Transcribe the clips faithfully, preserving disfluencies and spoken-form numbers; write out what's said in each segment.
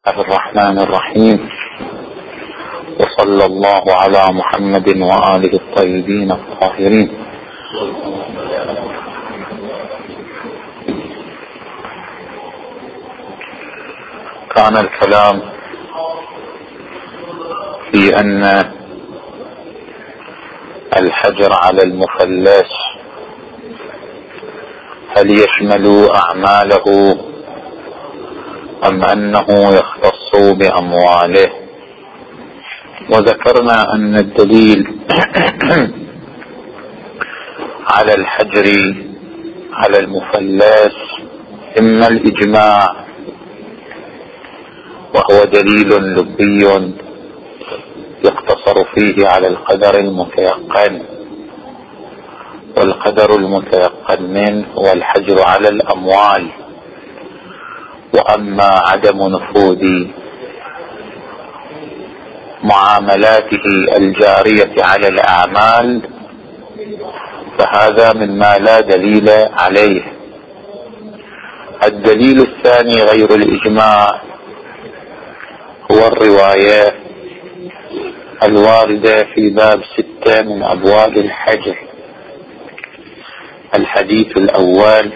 الرحمن الرحيم، وصلى الله على محمد وآله الطيبين الطاهرين. كان الكلام في أن الحجر على المفلس هل يشمل أعماله أم أنه يختص بأمواله؟ وذكرنا أن الدليل على الحجر على المفلس إما الإجماع، وهو دليل لبي يقتصر فيه على القدر المتيقن، والقدر المتيقن منه هو الحجر على الأموال. وأما عدم نفوذ معاملاته الجارية على الأعمال فهذا مما لا دليل عليه. الدليل الثاني غير الإجماع هو الرواية الواردة في باب ستة من أبواب الحجر. الحديث الأول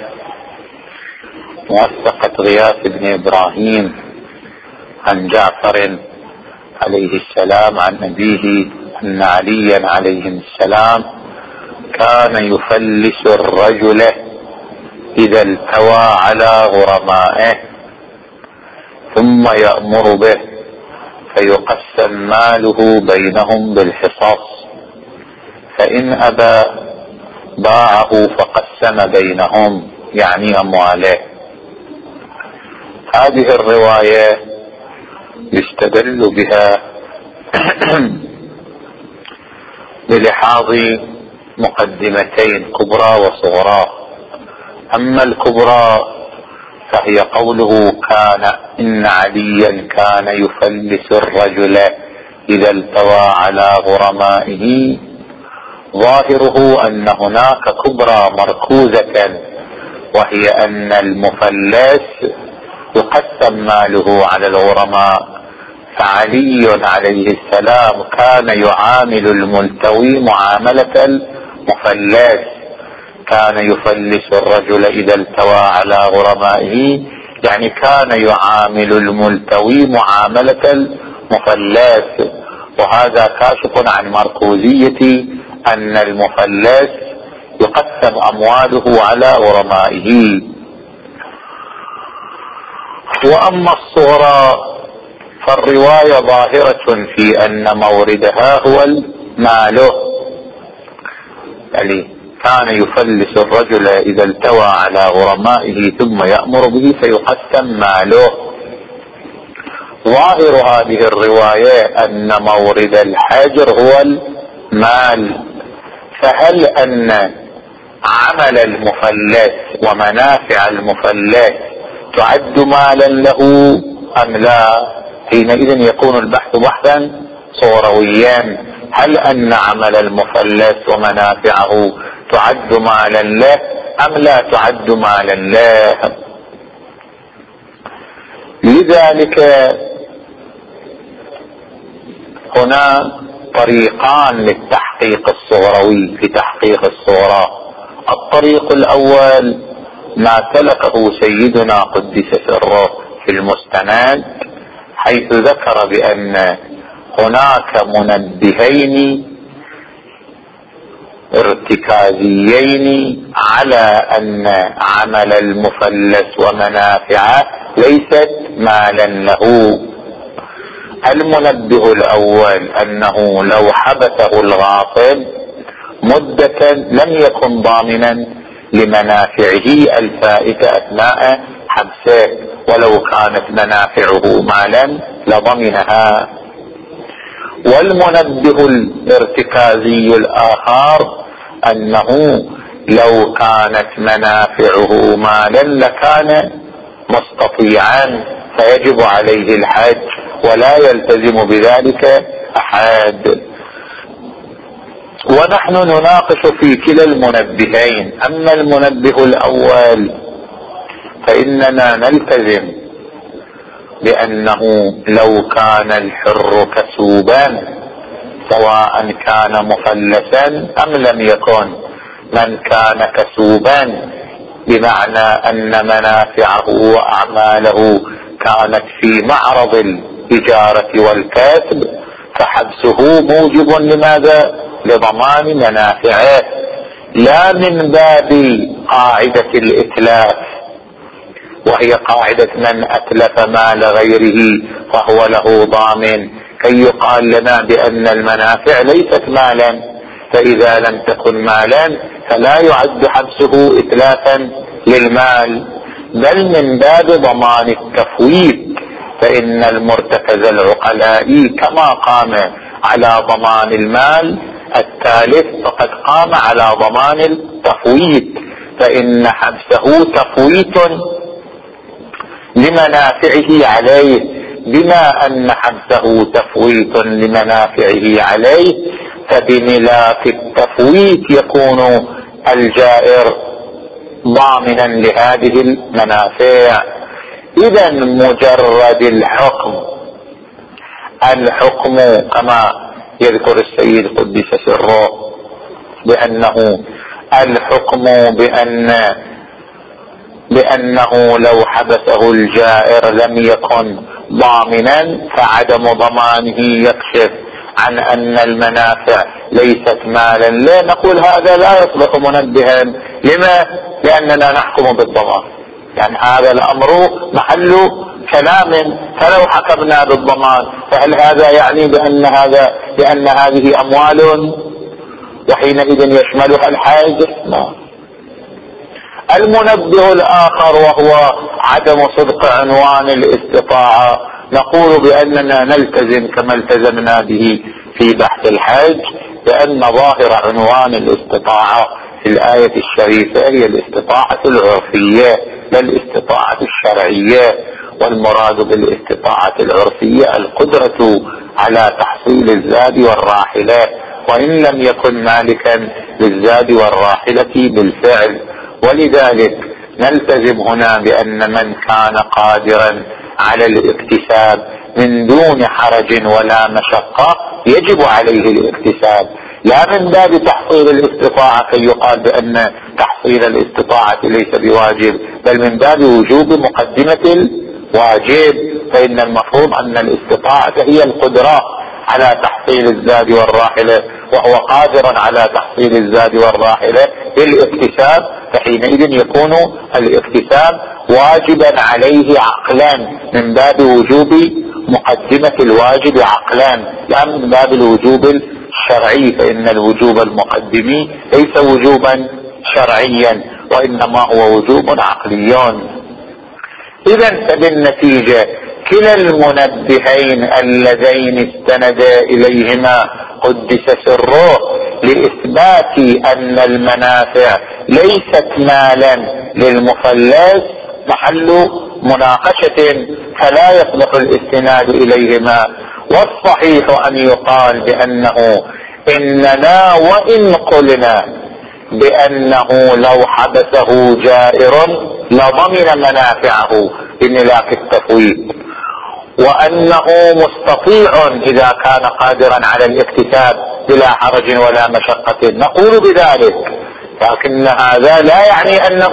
موثقة غياث بن إبراهيم عن جعفر عليه السلام عن أبيه أن عليا عليه السلام كان يفلس الرجل إذا التوى على غرمائه ثم يأمر به فيقسم ماله بينهم بالحصص، فإن أبى باعه فقسم بينهم، يعني أمواله. هذه الرواية يستدل بها بلحاظ مقدمتين كبرى وصغرى. أما الكبرى فهي قوله كان إن عليا كان يفلس الرجل إذا التوى على غرمائه، ظاهره أن هناك كبرى مركوزة، وهي أن المفلس يقسم ماله على الغرماء. فعلي عليه السلام كان يعامل الملتوي معاملة المفلس، كان يفلس الرجل إذا التوى على غرمائه، يعني كان يعامل الملتوي معاملة المفلس. وهذا كاشف عن مركوزية أن المفلس يقسم أمواله على غرمائه. وأما الصغرى فالرواية ظاهرة في أن موردها هو المال، يعني كان يفلس الرجل إذا التوى على غرمائه ثم يأمر به فيقسم ماله. ظاهر هذه الرواية أن مورد الحجر هو المال، فهل أن عمل المفلس ومنافع المفلس تعد مالا له أم لا؟ حينئذ يكون البحث بحثا صورويا. هل أن عمل المفلس ومنافعه تعد مالا له أم لا تعد مالا له؟ لذلك هنا طريقان للتحقيق الصغروي في تحقيق الصورة. الطريق الأول ما سلكه سيدنا قدس سره في المستند، حيث ذكر بأن هناك منبهين ارتكازيين على أن عمل المفلس ومنافعه ليست مالا له. المنبه الأول أنه لو حبسه الغاصب مدة لم يكن ضامنا لمنافعه الفائتة أثناء حبسه، ولو كانت منافعه مالا لضمنها. والمنبه الارتكازي الآخر أنه لو كانت منافعه مالا لكان مستطيعا فيجب عليه الحج ولا يلتزم بذلك أحد. ونحن نناقش في كلا المنبهين. أما المنبه الأول فإننا نلتزم بأنه لو كان الحر كسوبا سواء كان مفلسا أم لم يكن، من كان كسوبا بمعنى أن منافعه وأعماله كانت في معرض الإجارة والكسب، فحبسه موجب لماذا؟ لضمان منافعه، لا من باب قاعدة الإتلاف، وهي قاعدة من أتلف مال غيره فهو له ضامن، كي يقال لنا بأن المنافع ليست مالا، فإذا لم تكن مالا فلا يعد حبسه إتلافا للمال، بل من باب ضمان التفويت، فإن المرتكز العقلاء كما قام على ضمان المال التالف فقد قام على ضمان التفويت، فإن حبسه تفويت لمنافعه عليه، بما أن حبسه تفويت لمنافعه عليه فبملاك التفويت يكون الجائر ضامنا لهذه المنافع. إذا مجرد الحكم الحكم كما يذكر السيد قدس سره بأنه الحكم بأن بأنه لو حبسه الجائر لم يكن ضامنا، فعدم ضمانه يكشف عن أن المنافع ليست مالا، لا نقول هذا لا يصبح منبها. لما؟ لأننا نحكم بالضمان، يعني هذا الأمر محل كلام، فلو حكمنا بالضمان فهل هذا يعني بأن هذا بأن هذه أموال وحينئذ يشملها الحاجة؟ لا. المنبه الآخر وهو عدم صدق عنوان الاستطاعة، نقول بأننا نلتزم كما التزمنا به في بحث الحج بأن ظاهر عنوان الاستطاعة في الآية الشريفة هي الاستطاعة العرفية لا الاستطاعة الشرعية، والمراد بالاستطاعة العرفية القدرة على تحصيل الزاد والراحلة، وإن لم يكن مالكا للزاد والراحلة بالفعل. ولذلك نلتزم هنا بأن من كان قادرا على الاكتساب من دون حرج ولا مشقة يجب عليه الاكتساب، لا من باب تحصيل الاستطاعة كي يقال بأن تحصيل الاستطاعة ليس بواجب، بل من باب وجوب مقدمة الواجب، فإن المفروض أن الاستطاعة هي القدرة على تحصيل الزاد والراحلة، وهو قادر على تحصيل الزاد والراحلة بالاكتساب، فحينئذ يكون الاكتساب واجبا عليه عقلا من باب وجوب مقدمة الواجب عقلا، لا من باب الوجوب الشرعي، فإن الوجوب المقدمي ليس وجوبا شرعيا وإنما هو وجوب عقلي. إذا فبالنتيجة كلا المنبهين اللذين استند إليهما قدس سره لإثبات أن المنافع ليست مالا للمفلس محل مناقشة، فلا يصلح الاستناد إليهما. والصحيح أن يقال بأنه إننا وإن قلنا بأنه لو حبسه جائر لضمن منافعه بملاك التفويض، وأنه مستطيع إذا كان قادرا على الاكتساب بلا حرج ولا مشقة، نقول بذلك، لكن هذا لا يعني أنه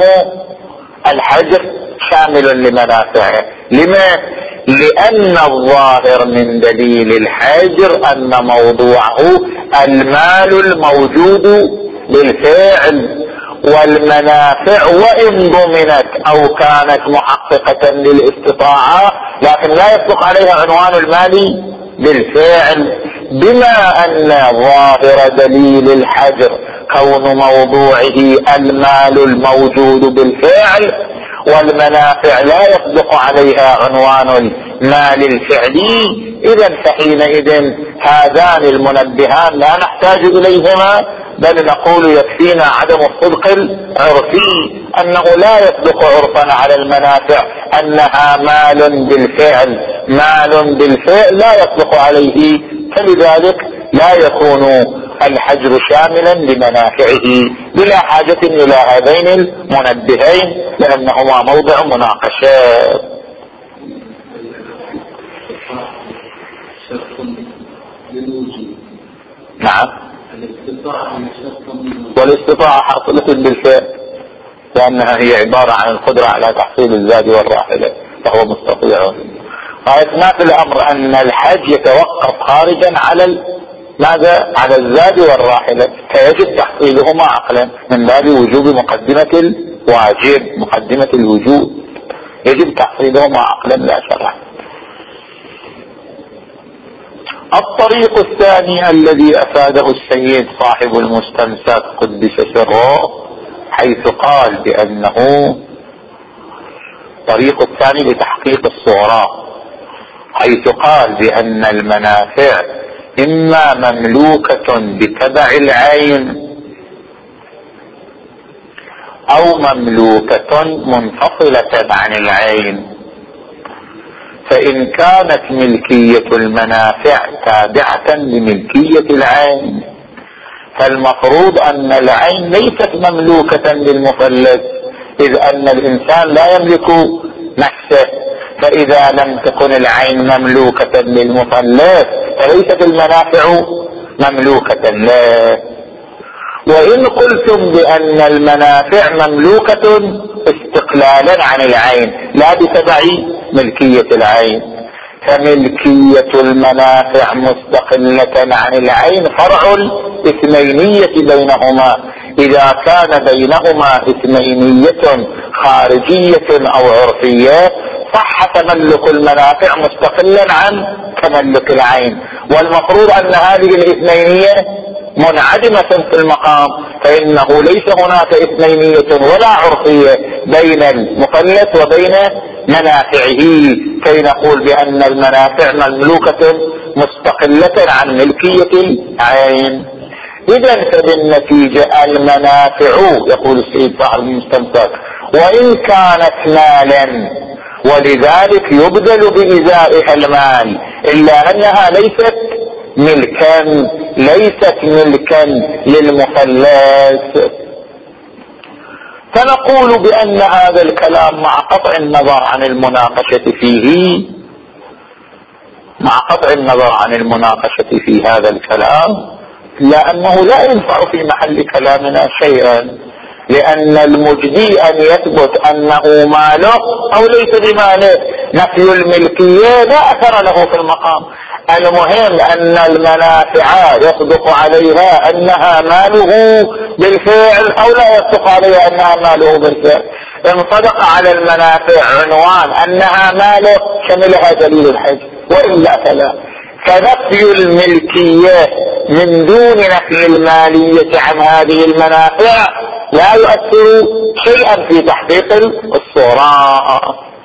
الحجر شامل لمنافعه. لما؟ لأن الظاهر من دليل الحجر أن موضوعه المال الموجود بالفعل، والمنافع وإن ضمنت أو كانت محققة للاستطاعة لكن لا يطلق عليها عنوان المال بالفعل، بما أن ظاهر دليل الحجر كون موضوعه المال الموجود بالفعل، والمنافع لا يصدق عليها عنوان المال الفعلي. إذا فحينئذ هذان المنبهان لا نحتاج إليهما، بل نقول يكفينا عدم الصدق العرفي، أنه لا يصدق عرفا على المنافع أنها مال بالفعل، مال بالفعل لا يصدق عليه، فلذلك لا يكون الحجر شاملا لمنافعه بلا حاجة إلى هذين المنبهين، لأنهما موضع مناقشة. نعم، والاستطاعة حاصلة بالفعل لأنها هي عبارة عن القدرة على تحصيل الزاد والراحلة فهو مستطيع. ما في الأمر أن الحج يتوقف خارجا على ماذا؟ على الزاد والراحلة، فيجب تحصيلهما عقلا من باب وجوب مقدمة الواجب، مقدمة الوجوب يجب تحصيلهما عقلا لا شرعا. الطريق الثاني الذي أفاده السيد صاحب المستمسك قدس سره حيث قال بأنه الطريق الثاني لتحقيق الصغرى، حيث قال بأن المنافع إما مملوكة بتبع العين أو مملوكة منفصلة عن العين. فإن كانت ملكية المنافع تابعة لملكية العين فالمفروض أن العين ليست مملوكة للمفلس، إذ أن الإنسان لا يملك نفسه، فإذا لم تكن العين مملوكة للمفلس فليست المنافع مملوكة له. وإن قلتم بأن المنافع مملوكة استقلالا عن العين لا بتبع ملكية العين، فملكية المنافع مستقلة عن العين فرع الاثنينية بينهما. إذا كان بينهما اثنينية خارجية أو عرفية صح تملك المنافع مستقلا عن تملك العين، والمفروض أن هذه الاثنينية منعدمة في المقام، فإنه ليس هناك اثنينية ولا عرفية بين المفلس وبين منافعه كي نقول بأن المنافع مملوكة مستقلة عن ملكية العين. إذن فبالنتيجة المنافع يقول السيد صاحب المستمسك وإن كانت مالا ولذلك يبذل بإزائها المال إلا أنها ليست ملكا ليست ملكا للمفلس. فنقول بأن هذا الكلام مع قطع النظر عن المناقشة فيه مع قطع النظر عن المناقشة في هذا الكلام لأنه لا ينفع في محل كلامنا شيئا، لأن المجدي أن يثبت أنه ماله أو ليس بماله، نفي الملكية لا أثر له في المقام. المهم أن المنافع يصدق عليها أنها ماله بالفعل أو لا يصدق عليها أنها ماله بالفعل. إن صدق على المنافع عنوان أنها ماله شملها دليل الحج، وإلا فلا. فنفي الملكية من دون نفي المالية عن هذه المنافع لا يؤثر شيئا في تحقيق الصورة.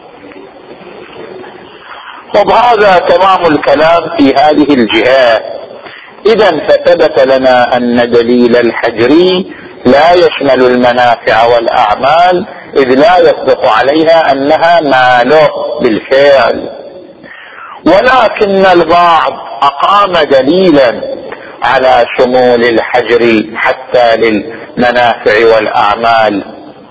وبهذا تمام الكلام في هذه الجهة. إذن فثبت لنا أن دليل الحجر لا يشمل المنافع والأعمال إذ لا يصدق عليها أنها ماله بالفعل، ولكن البعض أقام دليلا على شمول الحجر حتى للمنافع والأعمال،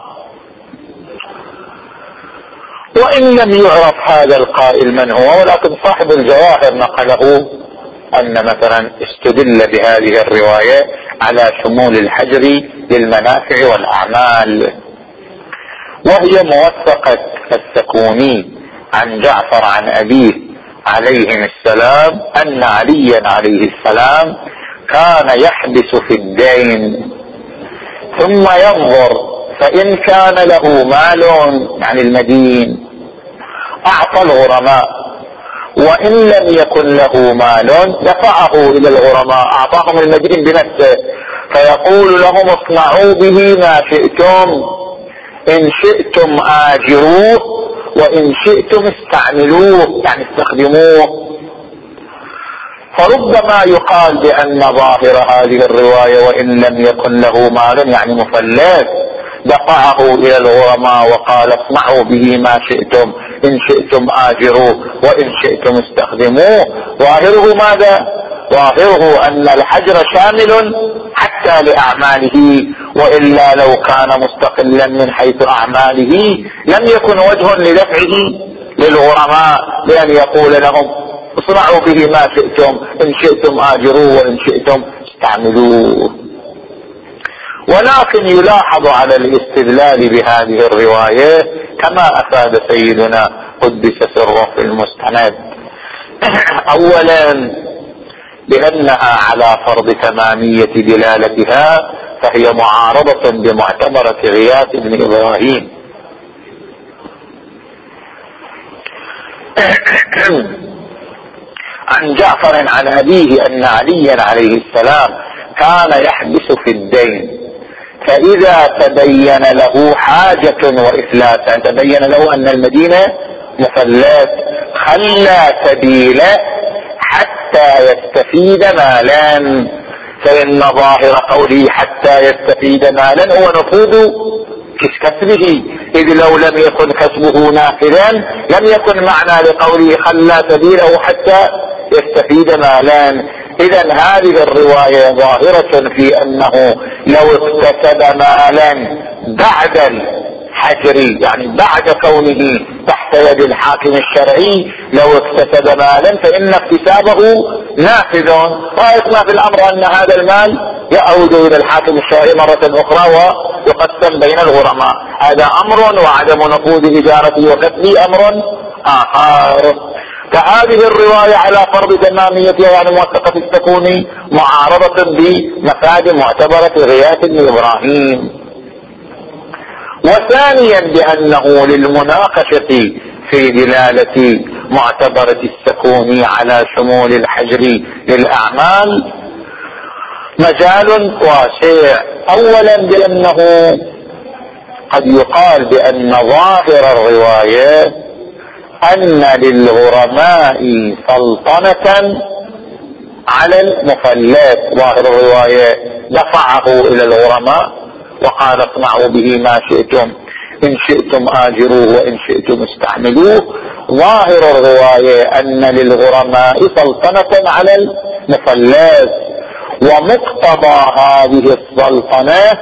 وإن لم يعرف هذا القائل من هو، ولكن صاحب الجواهر نقله أن مثلا استدل بهذه الرواية على شمول الحجر للمنافع والأعمال، وهي موثقة السكوني عن جعفر عن أبيه عليهم السلام أن عليا عليه السلام كان يحبس في الدين ثم ينظر فإن كان له مال يعني المدين أعطى الغرماء، وإن لم يكن له مال دفعه إلى الغرماء أعطاهم المدين بنفسه، فيقول لهم اصنعوا به ما شئتم، إن شئتم آجروه وإن شئتم استعملوه يعني استخدموه. فربما يقال بأن ظاهر هذه الرواية وإن لم يكن له مال يعني مفلس دفعه إلى الغرماء وقال اصنعوا به ما شئتم، إن شئتم آجروه وإن شئتم استخدموه. ظاهره ماذا؟ ظاهره أن الحجر شامل حتى لأعماله، وإلا لو كان مستقلا من حيث أعماله لم يكن وجه لدفعه للغرماء بأن يقول لهم اصنعوا به ما شئتم، إن شئتم آجروه وإن شئتم استعملوه. ولكن يلاحظ على الاستدلال بهذه الرواية كما أفاد سيدنا قدس سره في المستند، أولا بأنها على فرض تمامية دلالتها فهي معارضة بمعتبرة غياث بن إبراهيم. عن جعفر عن أبيه أن عليا عليه السلام كان يحبس في الدين، فإذا تبين له حاجة وإفلاس، تبين له أن المدينة مفلات، خلى سبيله حتى يستفيد مالا، فإن ظاهر قوله حتى يستفيد مالا هو نفوذ كسبه، إذ لو لم يكن كسبه نافذا لم يكن معنى لقوله خلى سبيله حتى يستفيد مالا. إذا هذه الرواية ظاهرة في أنه لو اكتسب مالا بعد الحجر، يعني بعد كونه تحت يد الحاكم الشرعي، لو اكتسب مالا فإن اكتسابه نافذ، ويسمى في الأمر أن هذا المال يعود إلى الحاكم الشرعي مرة أخرى ويقسم بين الغرماء. هذا أمر، وعدم نفوذ إجارته وكسبه أمر آخر. فهذه الرواية على فرض تماميتها يعني موثقة السكون معارضة بمفاد معتبرة غياث بن إبراهيم. وثانيا بأنه للمناقشة في دلالة معتبرة السكون على شمول الحجر للأعمال مجال واسع. أولا بأنه قد يقال بأن ظاهر الرواية أن للغرماء سلطنة على المفلات، ظاهر الرواية دفعه إلى الغرماء وقال اصنعوا به ما شئتم، إن شئتم آجروه وإن شئتم استعملوه. ظاهر الرواية أن للغرماء سلطنة على المفلات، ومقتضى هذه السلطنة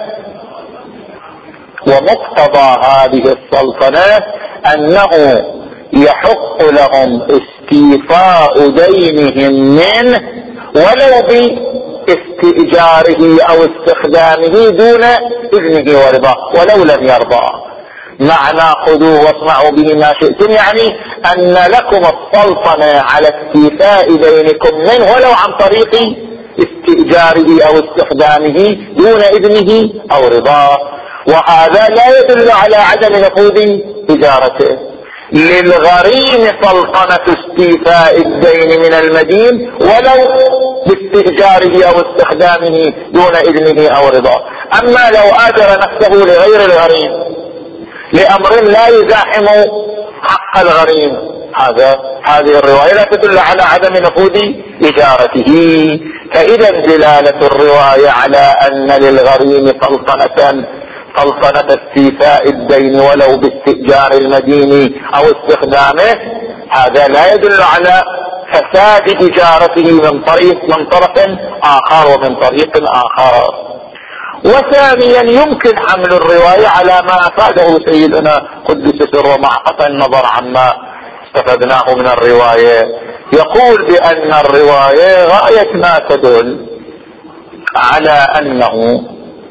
ومقتضى هذه السلطنة أنه يحق لهم استيفاء دينهم منه ولو باستئجاره أو استخدامه دون إذنه ورضاه ولو لم يرضى. معنى خذوه واصنعوا به ما شئتم يعني أن لكم السلطنة على استيفاء دينكم منه ولو عن طريق استئجاره أو استخدامه دون إذنه أو رضاه، وهذا لا يدل على عدم نفوذ إجارته. للغريم سلطنة استيفاء الدين من المدين ولو باستئجاره أو استخدامه دون إذنه أو رضاه. أما لو آجر نفسه لغير الغريم لأمر لا يزاحم حق الغريم، هذا هذه الرواية لا تدل على عدم نفوذ إجارته. فإذا دلالة الرواية على أن للغريم سلطنة سلطنة استيفاء الدين ولو باستئجار المدين أو استخدامه، هذا لا يدل على فساد إجارته من طريق من طرف آخر ومن طريق آخر. وثانيا يمكن حمل الرواية على ما أفاده سيدنا قدس سره مع قطع النظر عما استفدناه من الرواية. يقول بأن الرواية غاية ما تدل على أنه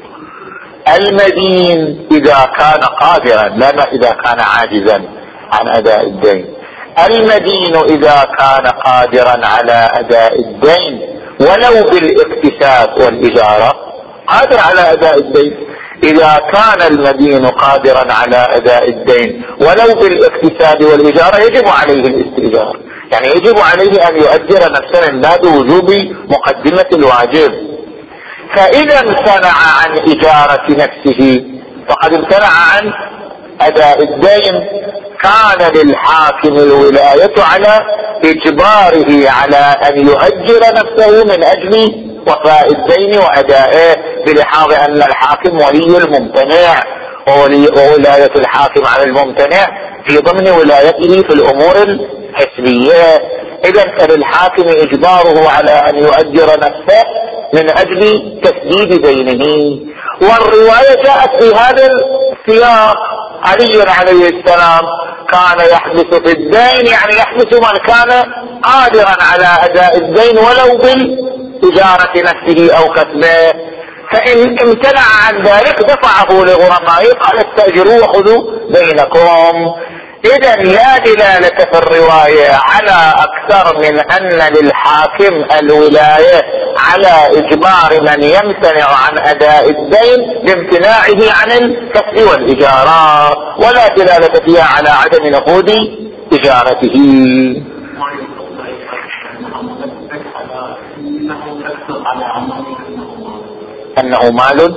المدين إذا كان قادرا لا إذا كان عاجزا عن أداء الدين، المدين إذا كان قادرا على أداء الدين ولو بالاكتساب والإجارة قادر على أداء الدين. إذا كان المدين قادرا على أداء الدين ولو بالاكتساب والإجارة يجب عليه الاستئجار، يعني يجب عليه أن يؤجر نفسه من باب وجوب مقدمة الواجب. فإذا امتنع عن إجارة نفسه فقد امتنع عن أداء الدين، كان للحاكم الولاية على إجباره على أن يؤجر نفسه من أجل وفاء الدين وأدائه، بلحاظ أن الحاكم ولي الممتنع، وولاية الحاكم على الممتنع في ضمن ولايته في الأمور الحسبية. إذا فللحاكم إجباره على أن يؤجر نفسه من أجل تسديد دينه. والرواية جاءت في هذا السياق علي عليه السلام كان يحبس في الدين، يعني يحبس من كان قادرا على اداء الدين ولو بالتجارة نفسه او كسبه، فان امتنع عن ذلك دفعه لغرمائه قال استأجروا وخذوا دينكم. اذا لا دلالة في الرواية على اكثر من ان للحاكم الولاية على اجبار من يمتنع عن اداء الدين بامتناعه عن الكسب والاجارة، ولا دلالة فيها على عدم نفوذ اجارته. انه مال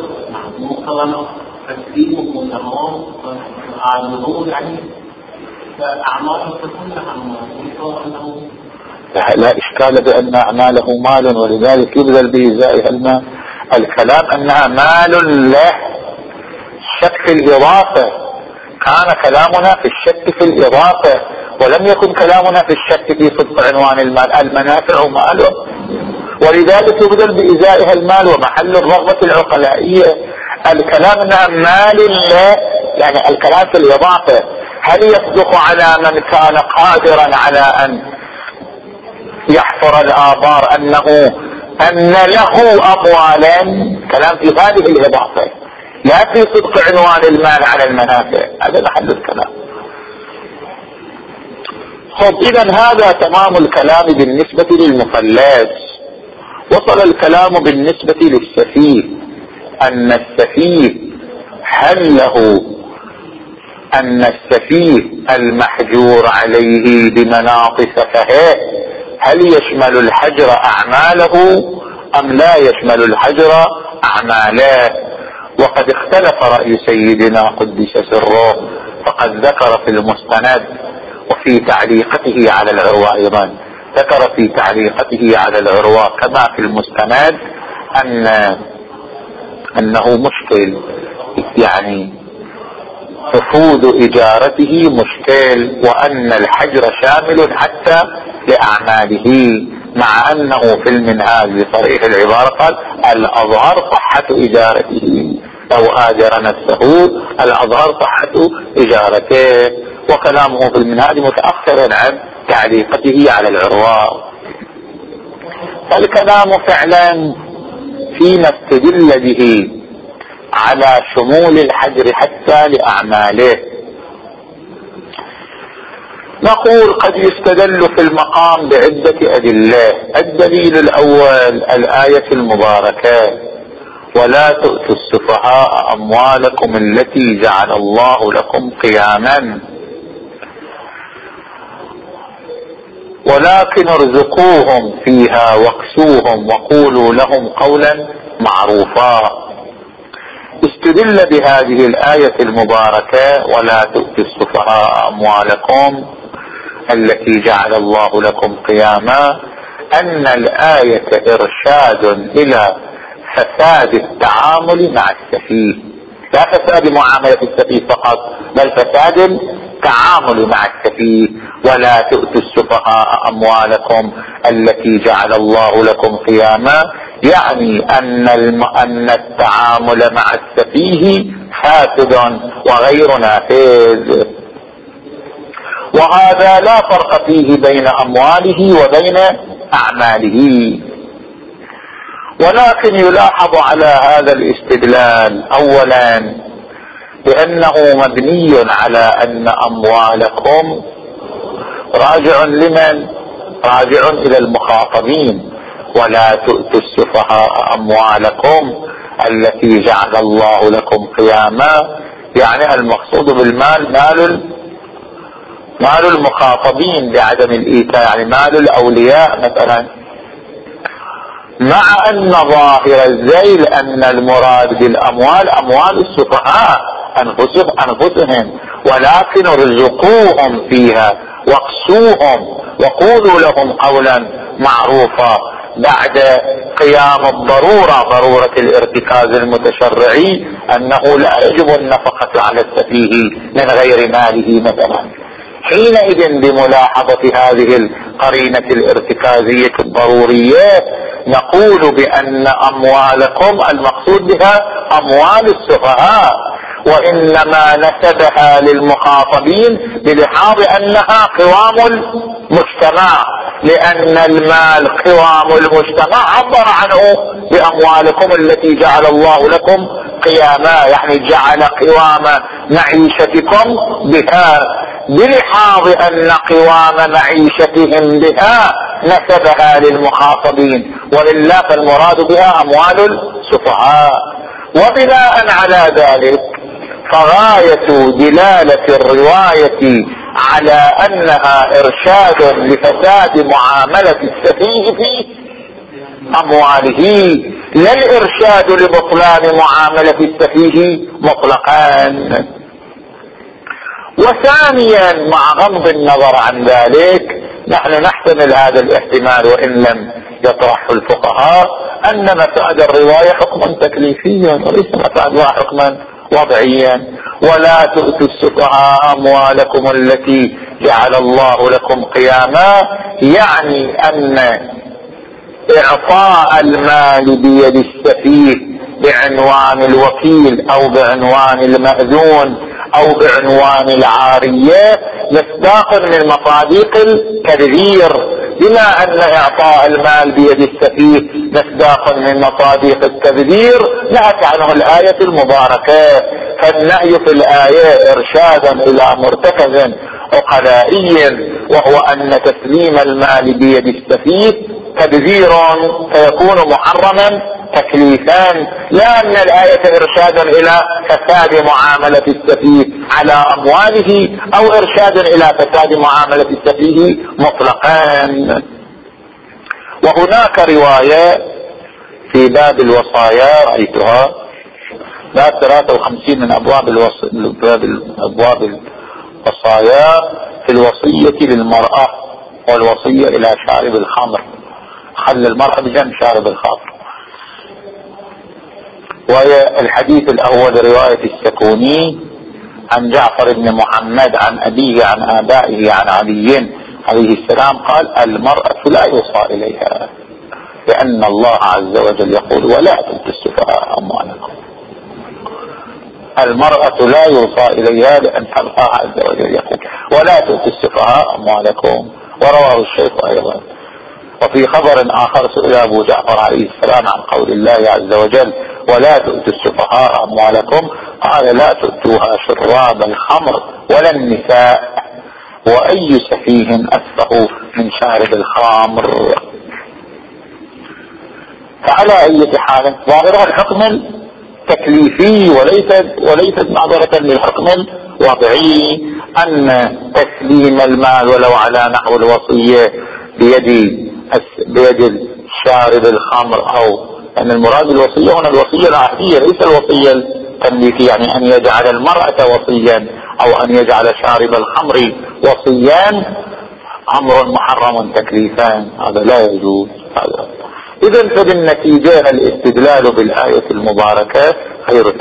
لا إشكال بأن أعماله مال ولذلك يبذل به زائها المال. الكلام أنها مال له شك في الإضافة، كان كلامنا في الشك في الإضافة ولم يكن كلامنا في الشك في صدق عنوان المال. المنافع ماله ولذلك يبذل بإزائها المال ومحل الرغبة العقلائية. الكلام أنها مال له يعني الكلام في الإضافة، هل يصدق على من كان قادرا على أن يحفر الآبار أنه أن له أموالا؟ كلام في هذه الإضافة لا في صدق عنوان المال على المنافع، هذا محل الكلام. خب إذن هذا تمام الكلام بالنسبة للمفلس. وصل الكلام بالنسبة للسفيه، أن السفيه هل له أن السفيه المحجور عليه بمناط سفهه هل يشمل الحجر أعماله أم لا يشمل الحجر أعماله؟ وقد اختلف رأي سيدنا قدس سره، فقد ذكر في المستند وفي تعليقته على العروة أيضا، ذكر في تعليقته على العروة كما في المستند أن أنه مشكل، يعني نفوذ إجارته مشكل، وأن الحجر شامل حتى لأعماله، مع أنه في المنهاج بصريح العبارة قال الأظهر صحة إجارته، لو آجر نفسه الأظهر صحة إجارته. وكلامه في المنهاج متأخر عن تعليقته على العروة. فالكلام فعلا فيما استدل به على شمول الحجر حتى لأعماله. نقول قد يستدل في المقام بعدة أدلة. الدليل الأول الآية المباركة ولا تؤتوا السفهاء أموالكم التي جعل الله لكم قياما ولكن ارزقوهم فيها واكسوهم وقولوا لهم قولا معروفا. استدل بهذه الآية المباركة ولا تؤتوا السفهاء أموالكم التي جعل الله لكم قياما أن الآية إرشاد إلى فساد التعامل مع السفيه، لا فساد معاملة السفيه فقط بل فساد التعامل مع السفيه. ولا تؤتوا السفهاء أموالكم التي جعل الله لكم قياما يعني أن, الم... أن التعامل مع السفيه فاسد وغير نافذ، وهذا لا فرق فيه بين أمواله وبين أعماله. ولكن يلاحظ على هذا الاستدلال أولا بأنه مبني على أن أموالكم راجع لمن؟ راجع إلى المخاطبين. ولا تؤتوا السفهاء أموالكم التي جعل الله لكم قياما يعني المقصود بالمال مال مال المخاطبين بعدم الإيتاء، يعني مال الأولياء مثلا، مع أن ظاهر الذيل أن المراد بالأموال أموال السفهاء أنفسهم، ولكن ارزقوهم فيها واقسوهم وقولوا لهم قولا معروفا بعد قيام الضرورة، ضرورة الارتكاز المتشرعي أنه لا يجب النفقة على السفيه من غير ماله مثلا. حينئذ بملاحظة هذه القرينة الارتكازية الضرورية نقول بأن أموالكم المقصود بها أموال السفهاء، وإنما نسبها للمخاطبين بلحاظ أنها قوام المجتمع، لأن المال قوام المجتمع عبر عنه بأموالكم التي جعل الله لكم قياما، يعني جعل قوام معيشتكم بها، بلحاظ أن قوام معيشتهم بها نسبها للمخاطبين، وإلا فالمراد بها أموال السفهاء. وبناء على ذلك فغاية دلالة الرواية على أنها إرشاد لفساد معاملة السفيه في أمواله، لا الإرشاد لبطلان معاملة السفيه مطلقا. وثانيا مع غض النظر عن ذلك نحن نحتمل هذا الاحتمال وإن لم يطرحه الفقهاء، أن مفاد الرواية حكم تكليفيا وليس مفادها حكما وضعيا. ولا تؤتوا السفهاء أموالكم التي جعل الله لكم قياما، يعني أن إعطاء المال بيد السفيه بعنوان الوكيل أو بعنوان المأذون أو بعنوان العارية مصداق من مصادق التبذير، بما أن إعطاء المال بيد السفيه مصداق من مصادق التبذير نهت عنه الآية المباركة. فالنهي في الآية إرشادا إلى مرتكز عقلائي، وهو أن تسليم المال بيد السفيه تبذير فيكون محرما تكليفا، لا أن الآية إرشادا إلى فساد معاملة السفيه على أمواله أو إرشادا إلى فساد معاملة السفيه مطلقا. وهناك رواية في باب الوصايا رأيتها باب ثلاثة وخمسين من أبواب الوص... باب أبواب الوصايا في الوصية للمرأة والوصية إلى شارب الخمر، خلى المرأة بجنب شارب الخمر. والحديث الأول رواية السكوني عن جعفر بن محمد عن أبيه عن آبائه عن علي عليه السلام قال: المرأة لا يوصى إليها، لأن الله عز وجل يقول: ولا تؤتوا السفهاء أموالكم. المرأة لا يوصى إليها لأن الله عز وجل يقول: ولا تؤتوا السفهاء أموالكم. ورواه الشيخ أيضا. وفي خبر آخر سئل أبو جعفر عليه السلام عن قول الله عز وجل: ولا تؤتوا السفهاء أموالكم، قال: لا تؤتوها شراب الخمر ولا النساء، وأي سفيه أسفه من شارب الخمر. فعلى أي حال ظاهرها الحكم التكليفي وليست وليست معذرة للحكم الوضعي، أن تسليم المال ولو على نحو الوصية بيد بيد شارب الخمر، أو أن المراد الوصية هنا الوصية العهدية ليس الوصية التمليكية، يعني أن يجعل المرأة وصيا أو أن يجعل شارب الخمر وصيا أمر محرم تكليفان، هذا لا يجوز. إذن فبالنتيجة الاستدلال بالآية المباركة خير